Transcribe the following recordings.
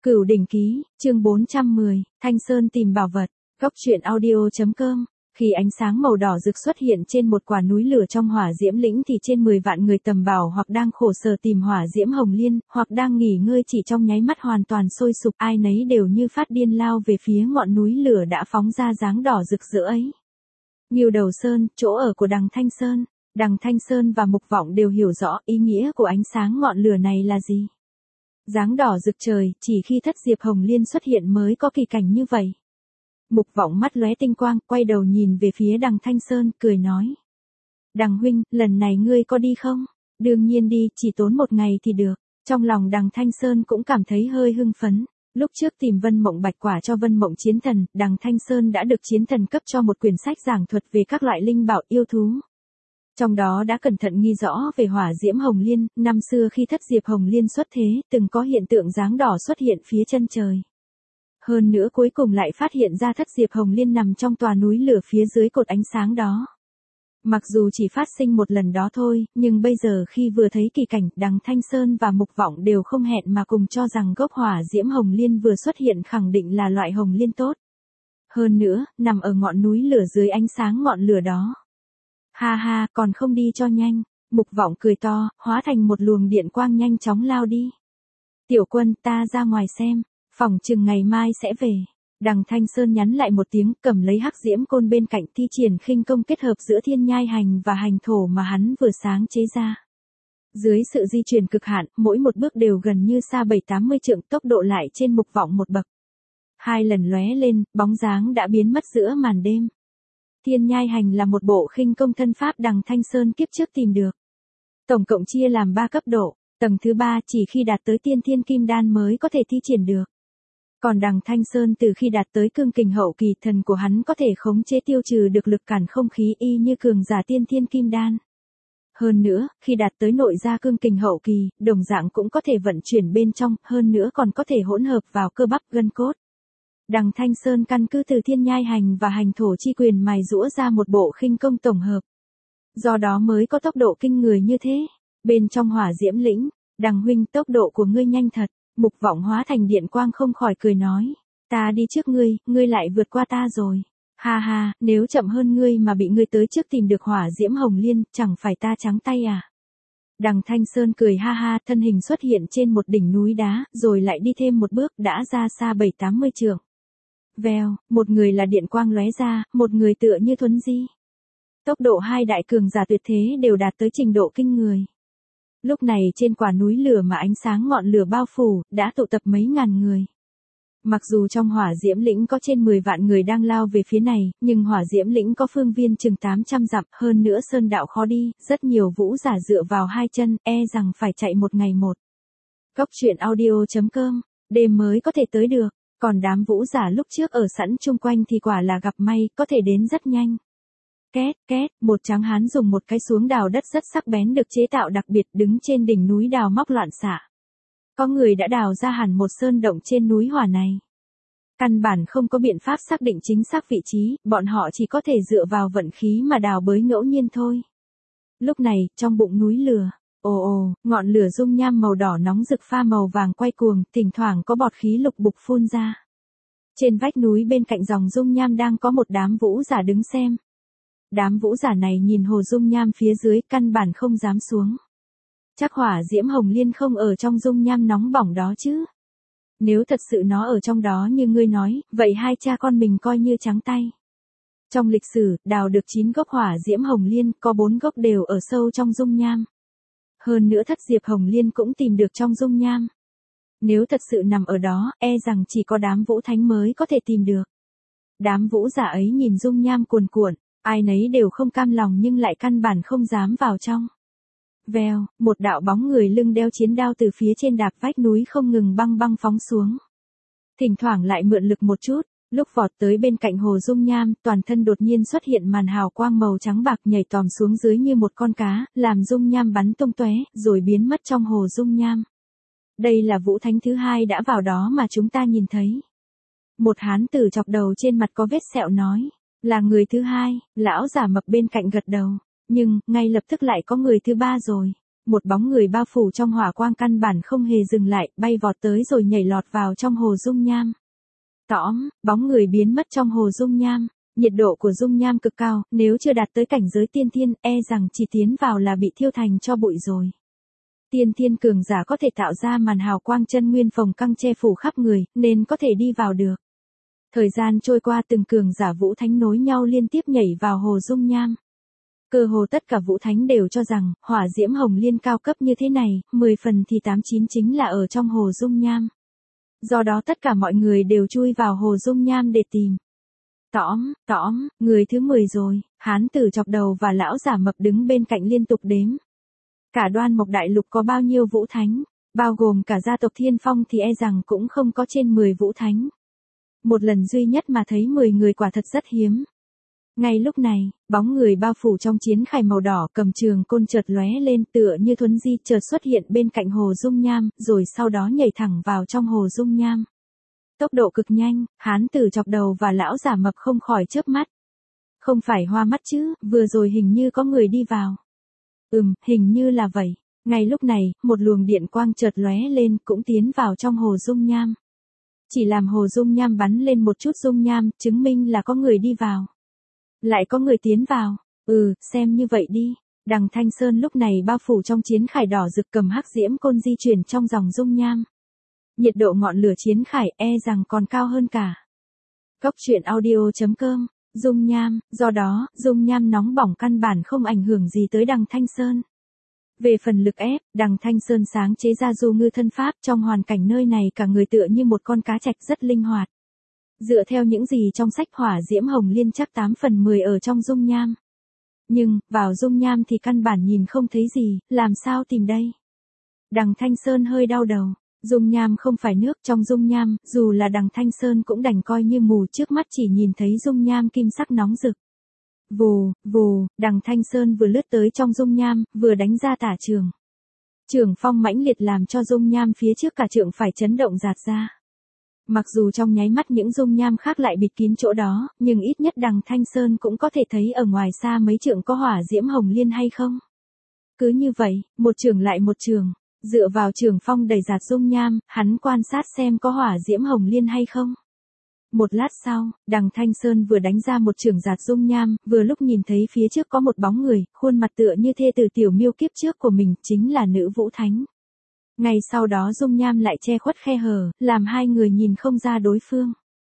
Cửu đỉnh ký, chương 410, Thanh Sơn tìm bảo vật, góc truyện audio.com. Khi ánh sáng màu đỏ rực xuất hiện trên một quả núi lửa trong hỏa diễm lĩnh thì trên 10 vạn người tầm bảo hoặc đang khổ sở tìm hỏa diễm hồng liên, hoặc đang nghỉ ngơi chỉ trong nháy mắt hoàn toàn sôi sục, ai nấy đều như phát điên lao về phía ngọn núi lửa đã phóng ra dáng đỏ rực rỡ ấy. Ngưu Đầu Sơn, chỗ ở của Đằng Thanh Sơn. Đằng Thanh Sơn và Mục Vọng đều hiểu rõ ý nghĩa của ánh sáng ngọn lửa này là gì. Dáng đỏ rực trời, chỉ khi thất diệp hồng liên xuất hiện mới có kỳ cảnh như vậy. Mục Vọng mắt lóe tinh quang, quay đầu nhìn về phía Đằng Thanh Sơn, cười nói. Đằng huynh, lần này ngươi có đi không? Đương nhiên đi, chỉ tốn một ngày thì được. Trong lòng Đằng Thanh Sơn cũng cảm thấy hơi hưng phấn. Lúc trước tìm Vân Mộng Bạch Quả cho Vân Mộng Chiến Thần, Đằng Thanh Sơn đã được Chiến Thần cấp cho một quyển sách giảng thuật về các loại linh bảo yêu thú. Trong đó đã cẩn thận ghi rõ về hỏa diễm hồng liên, năm xưa khi thất diệp hồng liên xuất thế, từng có hiện tượng dáng đỏ xuất hiện phía chân trời. Hơn nữa cuối cùng lại phát hiện ra thất diệp hồng liên nằm trong tòa núi lửa phía dưới cột ánh sáng đó. Mặc dù chỉ phát sinh một lần đó thôi, nhưng bây giờ khi vừa thấy kỳ cảnh, Đằng Thanh Sơn và Mục Vọng đều không hẹn mà cùng cho rằng gốc hỏa diễm hồng liên vừa xuất hiện khẳng định là loại hồng liên tốt. Hơn nữa, nằm ở ngọn núi lửa dưới ánh sáng ngọn lửa đó. Ha ha, còn không đi cho nhanh. Mục Vọng cười to, hóa thành một luồng điện quang nhanh chóng lao đi. Tiểu Quân, ta ra ngoài xem, phỏng chừng ngày mai sẽ về. Đằng Thanh Sơn nhắn lại một tiếng, cầm lấy hắc diễm côn bên cạnh, thi triển khinh công kết hợp giữa thiên nhai hành và hành thổ mà hắn vừa sáng chế ra. Dưới sự di chuyển cực hạn, mỗi một bước đều gần như xa 7-80 trượng, tốc độ lại trên Mục Vọng một bậc. Hai lần lóe lên, bóng dáng đã biến mất giữa màn đêm. Thiên nhai hành là một bộ khinh công thân pháp Đằng Thanh Sơn kiếp trước tìm được. Tổng cộng chia làm 3 cấp độ, tầng thứ 3 chỉ khi đạt tới tiên thiên kim đan mới có thể thi triển được. Còn Đằng Thanh Sơn từ khi đạt tới cương kình hậu kỳ, thần của hắn có thể khống chế tiêu trừ được lực cản không khí y như cường giả tiên thiên kim đan. Hơn nữa, khi đạt tới nội gia cương kình hậu kỳ, đồng dạng cũng có thể vận chuyển bên trong, hơn nữa còn có thể hỗn hợp vào cơ bắp gân cốt. Đằng Thanh Sơn căn cứ từ thiên nhai hành và hành thổ chi quyền mài giũa ra một bộ khinh công tổng hợp. Do đó mới có tốc độ kinh người như thế. Bên trong hỏa diễm lĩnh, Đằng huynh, tốc độ của ngươi nhanh thật. Mục Vọng hóa thành điện quang không khỏi cười nói. Ta đi trước ngươi lại vượt qua ta rồi. Ha ha, nếu chậm hơn ngươi mà bị ngươi tới trước tìm được hỏa diễm hồng liên, chẳng phải ta trắng tay à? Đằng Thanh Sơn cười ha ha, thân hình xuất hiện trên một đỉnh núi đá, rồi lại đi thêm một bước đã ra xa 7-80 trượng. Vèo, một người là điện quang lóe ra, một người tựa như thuấn di. Tốc độ hai đại cường giả tuyệt thế đều đạt tới trình độ kinh người. Lúc này trên quả núi lửa mà ánh sáng ngọn lửa bao phủ, đã tụ tập mấy ngàn người. Mặc dù trong hỏa diễm lĩnh có trên 10 vạn người đang lao về phía này, nhưng hỏa diễm lĩnh có phương viên chừng 800 dặm, hơn nữa sơn đạo khó đi, rất nhiều vũ giả dựa vào hai chân, e rằng phải chạy một ngày một. Góc truyện audio.com, đêm mới có thể tới được, còn đám vũ giả lúc trước ở sẵn chung quanh thì quả là gặp may, có thể đến rất nhanh. Két, két, một tráng hán dùng một cái xuống đào đất rất sắc bén được chế tạo đặc biệt đứng trên đỉnh núi đào móc loạn xạ. Có người đã đào ra hẳn một sơn động trên núi hỏa này. Căn bản không có biện pháp xác định chính xác vị trí, bọn họ chỉ có thể dựa vào vận khí mà đào bới ngẫu nhiên thôi. Lúc này, trong bụng núi lửa, ồ ồ, ngọn lửa dung nham màu đỏ nóng rực pha màu vàng quay cuồng, thỉnh thoảng có bọt khí lục bục phun ra. Trên vách núi bên cạnh dòng dung nham đang có một đám vũ giả đứng xem. Đám vũ giả này nhìn hồ dung nham phía dưới, căn bản không dám xuống. Chắc hỏa diễm hồng liên không ở trong dung nham nóng bỏng đó chứ. Nếu thật sự nó ở trong đó như ngươi nói, vậy hai cha con mình coi như trắng tay. Trong lịch sử, đào được 9 gốc hỏa diễm hồng liên, có 4 gốc đều ở sâu trong dung nham. Hơn nữa thất diệp hồng liên cũng tìm được trong dung nham. Nếu thật sự nằm ở đó, e rằng chỉ có đám vũ thánh mới có thể tìm được. Đám vũ giả ấy nhìn dung nham cuồn cuộn, ai nấy đều không cam lòng nhưng lại căn bản không dám vào trong. Vèo, một đạo bóng người lưng đeo chiến đao từ phía trên đạp vách núi không ngừng băng băng phóng xuống. Thỉnh thoảng lại mượn lực một chút, lúc vọt tới bên cạnh hồ dung nham, toàn thân đột nhiên xuất hiện màn hào quang màu trắng bạc nhảy tòm xuống dưới như một con cá, làm dung nham bắn tung tóe, rồi biến mất trong hồ dung nham. Đây là vũ thánh thứ hai đã vào đó mà chúng ta nhìn thấy. Một hán tử chọc đầu trên mặt có vết sẹo nói, là người thứ hai, lão giả mập bên cạnh gật đầu. Nhưng, ngay lập tức lại có người thứ ba rồi. Một bóng người bao phủ trong hỏa quang căn bản không hề dừng lại, bay vọt tới rồi nhảy lọt vào trong hồ dung nham. Tõm, bóng người biến mất trong hồ dung nham. Nhiệt độ của dung nham cực cao, nếu chưa đạt tới cảnh giới tiên thiên, e rằng chỉ tiến vào là bị thiêu thành cho bụi rồi. Tiên thiên cường giả có thể tạo ra màn hào quang chân nguyên phồng căng che phủ khắp người, nên có thể đi vào được. Thời gian trôi qua, từng cường giả vũ thánh nối nhau liên tiếp nhảy vào hồ dung nham. Cơ hồ tất cả vũ thánh đều cho rằng, hỏa diễm hồng liên cao cấp như thế này, 10 phần thì 8-9 chính là ở trong hồ dung nham. Do đó tất cả mọi người đều chui vào hồ dung nham để tìm. Tõm, người thứ 10 rồi, hán tử chọc đầu và lão giả mập đứng bên cạnh liên tục đếm. Cả Đoan Mộc Đại Lục có bao nhiêu vũ thánh, bao gồm cả gia tộc Thiên Phong thì e rằng cũng không có trên 10 vũ thánh. Một lần duy nhất mà thấy 10 người quả thật rất hiếm. Ngay lúc này, bóng người bao phủ trong chiến khải màu đỏ cầm trường côn chợt lóe lên tựa như thuấn di chợt xuất hiện bên cạnh hồ dung nham, rồi sau đó nhảy thẳng vào trong hồ dung nham. Tốc độ cực nhanh, hán tử chọc đầu và lão giả mập không khỏi chớp mắt. Không phải hoa mắt chứ, vừa rồi hình như có người đi vào. Hình như là vậy. Ngay lúc này, một luồng điện quang chợt lóe lên cũng tiến vào trong hồ dung nham. Chỉ làm hồ dung nham bắn lên một chút dung nham, chứng minh là có người đi vào. Lại có người tiến vào. Xem như vậy đi. Đằng Thanh Sơn lúc này bao phủ trong chiến khải đỏ rực cầm hắc diễm côn di chuyển trong dòng dung nham. Nhiệt độ ngọn lửa chiến khải e rằng còn cao hơn cả. Cốc truyện audio.com, dung nham, do đó, dung nham nóng bỏng căn bản không ảnh hưởng gì tới đằng Thanh Sơn. Về phần lực ép, đằng Thanh Sơn sáng chế ra du ngư thân pháp, trong hoàn cảnh nơi này cả người tựa như một con cá trạch rất linh hoạt. Dựa theo những gì trong sách hỏa diễm hồng liên chắc 8 phần 10 ở trong dung nham. Nhưng, vào dung nham thì căn bản nhìn không thấy gì, làm sao tìm đây? Đằng Thanh Sơn hơi đau đầu. Dung nham không phải nước, trong dung nham, dù là đằng Thanh Sơn cũng đành coi như mù, trước mắt chỉ nhìn thấy dung nham kim sắc nóng rực. Vù, đằng Thanh Sơn vừa lướt tới trong dung nham, vừa đánh ra tả trường. Trường phong mãnh liệt làm cho dung nham phía trước cả trượng phải chấn động rạt ra. Mặc dù trong nháy mắt những dung nham khác lại bịt kín chỗ đó, nhưng ít nhất đằng Thanh Sơn cũng có thể thấy ở ngoài xa mấy trượng có hỏa diễm hồng liên hay không. Cứ như vậy, một trường lại một trường. Dựa vào trường phong đầy rạt dung nham, hắn quan sát xem có hỏa diễm hồng liên hay không. Một lát sau, đằng Thanh Sơn vừa đánh ra một trường rạt dung nham, vừa lúc nhìn thấy phía trước có một bóng người, khuôn mặt tựa như thê tử tiểu miêu kiếp trước của mình, chính là nữ vũ thánh. Ngay sau đó dung nham lại che khuất khe hở, làm hai người nhìn không ra đối phương.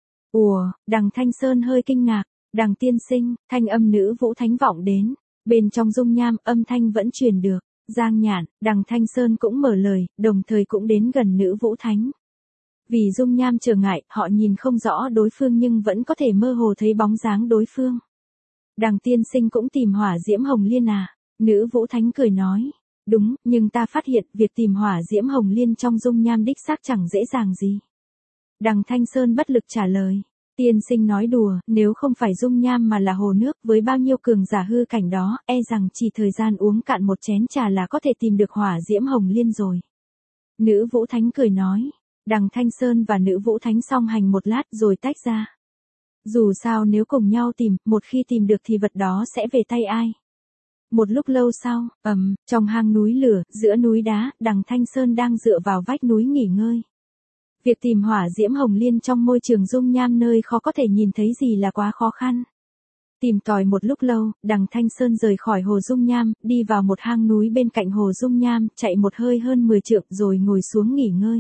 Đằng Thanh Sơn hơi kinh ngạc, đằng tiên sinh, thanh âm nữ vũ thánh vọng đến. Bên trong dung nham, âm thanh vẫn truyền được. Giang Nhạn, đằng Thanh Sơn cũng mở lời, đồng thời cũng đến gần nữ vũ thánh. Vì dung nham trở ngại, họ nhìn không rõ đối phương nhưng vẫn có thể mơ hồ thấy bóng dáng đối phương. Đằng tiên sinh cũng tìm hỏa diễm hồng liên à? Nữ vũ thánh cười nói. Đúng, nhưng ta phát hiện việc tìm hỏa diễm hồng liên trong dung nham đích xác chẳng dễ dàng gì. Đằng Thanh Sơn bất lực trả lời. Tiên sinh nói đùa, nếu không phải dung nham mà là hồ nước với bao nhiêu cường giả hư cảnh đó, e rằng chỉ thời gian uống cạn một chén trà là có thể tìm được hỏa diễm hồng liên rồi. Nữ vũ thánh cười nói. Đằng Thanh Sơn và nữ vũ thánh song hành một lát rồi tách ra. Dù sao nếu cùng nhau tìm, một khi tìm được thì vật đó sẽ về tay ai. Một lúc lâu sau, trong hang núi lửa, giữa núi đá, đằng Thanh Sơn đang dựa vào vách núi nghỉ ngơi. Việc tìm hỏa diễm hồng liên trong môi trường dung nham nơi khó có thể nhìn thấy gì là quá khó khăn. Tìm tòi một lúc lâu, đằng Thanh Sơn rời khỏi hồ dung nham, đi vào một hang núi bên cạnh hồ dung nham, chạy một hơi hơn 10 trượng rồi ngồi xuống nghỉ ngơi.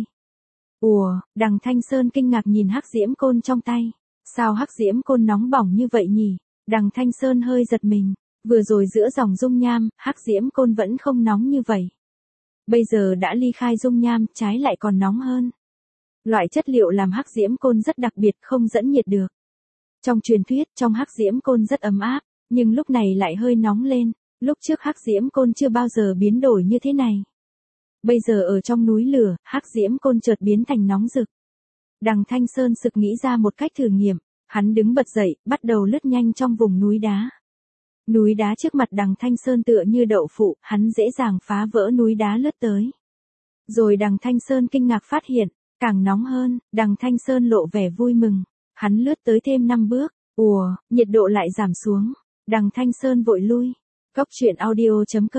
Đằng Thanh Sơn kinh ngạc nhìn hắc diễm côn trong tay. Sao hắc diễm côn nóng bỏng như vậy nhỉ? Đằng Thanh Sơn hơi giật mình. Vừa rồi giữa dòng dung nham, hắc diễm côn vẫn không nóng như vậy. Bây giờ đã ly khai dung nham, trái lại còn nóng hơn. Loại chất liệu làm hắc diễm côn rất đặc biệt, không dẫn nhiệt được. Trong truyền thuyết, trong hắc diễm côn rất ấm áp, nhưng lúc này lại hơi nóng lên. Lúc trước hắc diễm côn chưa bao giờ biến đổi như thế này. Bây giờ ở trong núi lửa, hắc diễm côn chợt biến thành nóng rực. Đằng Thanh Sơn sực nghĩ ra một cách thử nghiệm. Hắn đứng bật dậy, bắt đầu lướt nhanh trong vùng núi đá. Núi đá trước mặt đằng Thanh Sơn tựa như đậu phụ, hắn dễ dàng phá vỡ núi đá lướt tới. Rồi đằng Thanh Sơn kinh ngạc phát hiện, càng nóng hơn, đằng Thanh Sơn lộ vẻ vui mừng. Hắn lướt tới thêm 5 bước, nhiệt độ lại giảm xuống. Đằng Thanh Sơn vội lui. Cốc truyện audio.com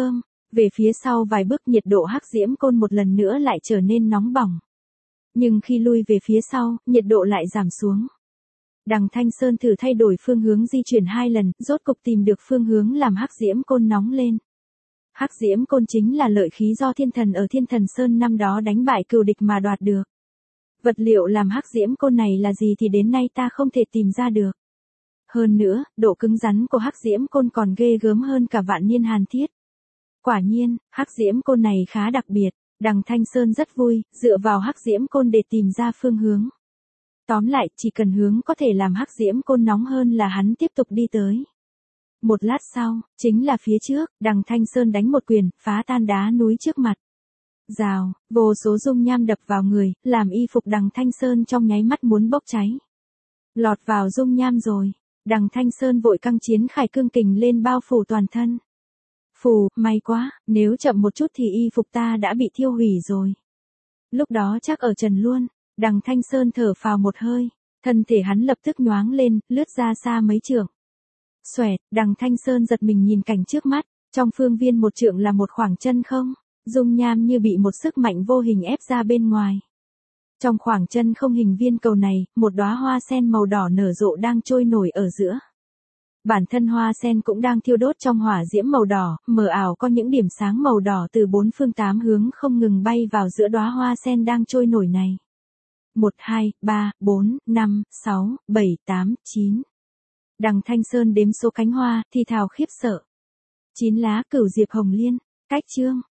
Về phía sau vài bước nhiệt độ hắc diễm côn một lần nữa lại trở nên nóng bỏng. Nhưng khi lui về phía sau, nhiệt độ lại giảm xuống. Đằng Thanh Sơn thử thay đổi phương hướng di chuyển 2 lần, rốt cục tìm được phương hướng làm hắc diễm côn nóng lên. Hắc diễm côn chính là lợi khí do thiên thần ở Thiên Thần Sơn năm đó đánh bại cừu địch mà đoạt được. Vật liệu làm hắc diễm côn này là gì thì đến nay ta không thể tìm ra được. Hơn nữa, độ cứng rắn của hắc diễm côn còn ghê gớm hơn cả vạn niên hàn thiết. Quả nhiên, hắc diễm côn này khá đặc biệt, đằng Thanh Sơn rất vui, dựa vào hắc diễm côn để tìm ra phương hướng. Tóm lại, chỉ cần hướng có thể làm hắc diễm côn nóng hơn là hắn tiếp tục đi tới. Một lát sau, chính là phía trước, đằng Thanh Sơn đánh một quyền, phá tan đá núi trước mặt. Rào, vô số dung nham đập vào người, làm y phục đằng Thanh Sơn trong nháy mắt muốn bốc cháy. Lọt vào dung nham rồi, đằng Thanh Sơn vội căng chiến khải cương kình lên bao phủ toàn thân. Phù, may quá, nếu chậm một chút thì y phục ta đã bị thiêu hủy rồi. Lúc đó chắc ở trần luôn, đằng Thanh Sơn thở phào một hơi, thân thể hắn lập tức nhoáng lên, lướt ra xa mấy trượng. Xoẹt, đằng Thanh Sơn giật mình nhìn cảnh trước mắt, trong phương viên một trượng là một khoảng chân không, dung nham như bị một sức mạnh vô hình ép ra bên ngoài. Trong khoảng chân không hình viên cầu này, một đóa hoa sen màu đỏ nở rộ đang trôi nổi ở giữa. Bản thân hoa sen cũng đang thiêu đốt trong hỏa diễm màu đỏ, mờ ảo có những điểm sáng màu đỏ từ 4 phương 8 hướng không ngừng bay vào giữa đóa hoa sen đang trôi nổi này. 1, 2, 3, 4, 5, 6, 7, 8, 9. Đằng Thanh Sơn đếm số cánh hoa, thì thào khiếp sợ. 9 lá cửu diệp hồng liên, cách chương.